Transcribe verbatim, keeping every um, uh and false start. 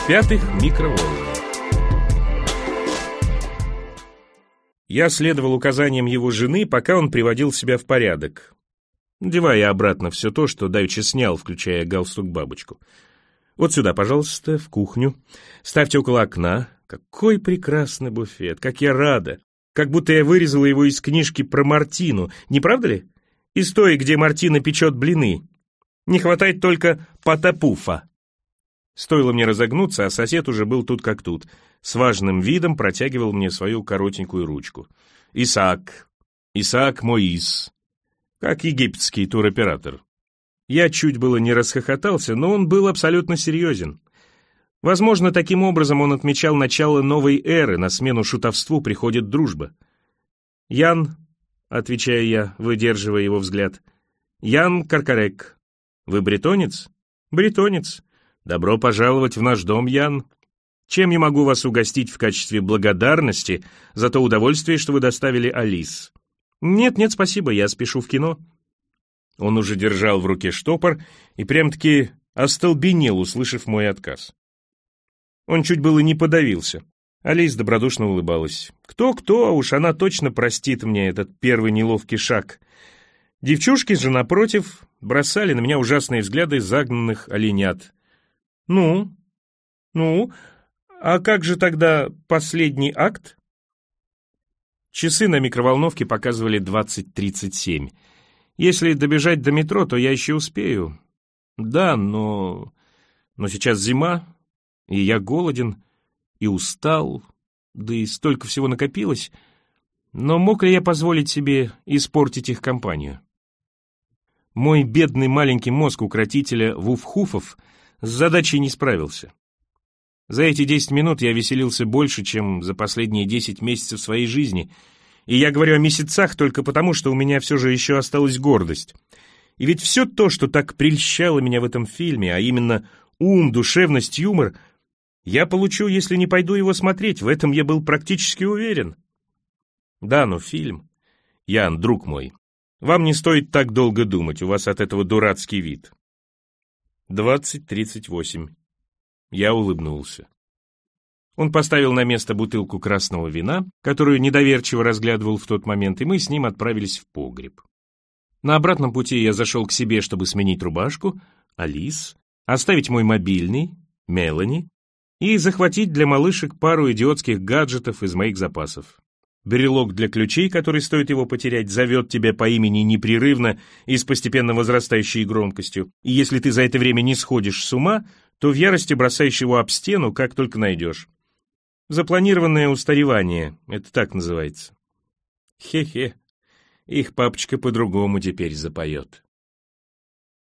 В-пятых, микроволновая. Я следовал указаниям его жены, пока он приводил себя в порядок, надевая обратно все то, что давеча снял, включая галстук-бабочку. Вот сюда, пожалуйста, в кухню. Ставьте около окна. Какой прекрасный буфет, как я рада. Как будто я вырезала его из книжки про Мартину, не правда ли? Из той, где Мартина печет блины. Не хватает только патапуфа. Стоило мне разогнуться, а сосед уже был тут как тут. С важным видом протягивал мне свою коротенькую ручку. Исаак. Исаак Моис. Как египетский туроператор. Я чуть было не расхохотался, но он был абсолютно серьезен. Возможно, таким образом он отмечал начало новой эры, на смену шутовству приходит дружба. «Ян», — отвечаю я, выдерживая его взгляд, — «Ян Каркарек. Вы бретонец?» «Бретонец. Добро пожаловать в наш дом, Ян. Чем я могу вас угостить в качестве благодарности за то удовольствие, что вы доставили Алис?» «Нет, нет, спасибо, я спешу в кино». Он уже держал в руке штопор и прям-таки остолбенел, услышав мой отказ. Он чуть было не подавился. Алис добродушно улыбалась. Кто-кто, а уж она точно простит мне этот первый неловкий шаг. Девчушки же, напротив, бросали на меня ужасные взгляды загнанных оленят. «Ну? Ну? А как же тогда последний акт?» Часы на микроволновке показывали двадцать тридцать семь. Если добежать до метро, то я еще успею. Да, но... Но сейчас зима, и я голоден, и устал, да и столько всего накопилось. Но мог ли я позволить себе испортить их компанию? Мой бедный маленький мозг укротителя вуфхуфов с задачей не справился. За эти десять минут я веселился больше, чем за последние десять месяцев своей жизни. И я говорю о месяцах только потому, что у меня все же еще осталась гордость. И ведь все то, что так прельщало меня в этом фильме, а именно ум, душевность, юмор, я получу, если не пойду его смотреть. В этом я был практически уверен. Да, но фильм... Ян, друг мой, вам не стоит так долго думать, у вас от этого дурацкий вид. двадцать тридцать восемь. Я улыбнулся. Он поставил на место бутылку красного вина, которую недоверчиво разглядывал в тот момент, и мы с ним отправились в погреб. На обратном пути я зашел к себе, чтобы сменить рубашку, Алис, оставить мой мобильный, Мелани, и захватить для малышек пару идиотских гаджетов из моих запасов. Брелок для ключей, который, стоит его потерять, зовет тебя по имени непрерывно и с постепенно возрастающей громкостью, и если ты за это время не сходишь с ума, то в ярости бросаешь его об стену, как только найдешь. Запланированное устаревание, это так называется. Хе-хе, их папочка по-другому теперь запоет.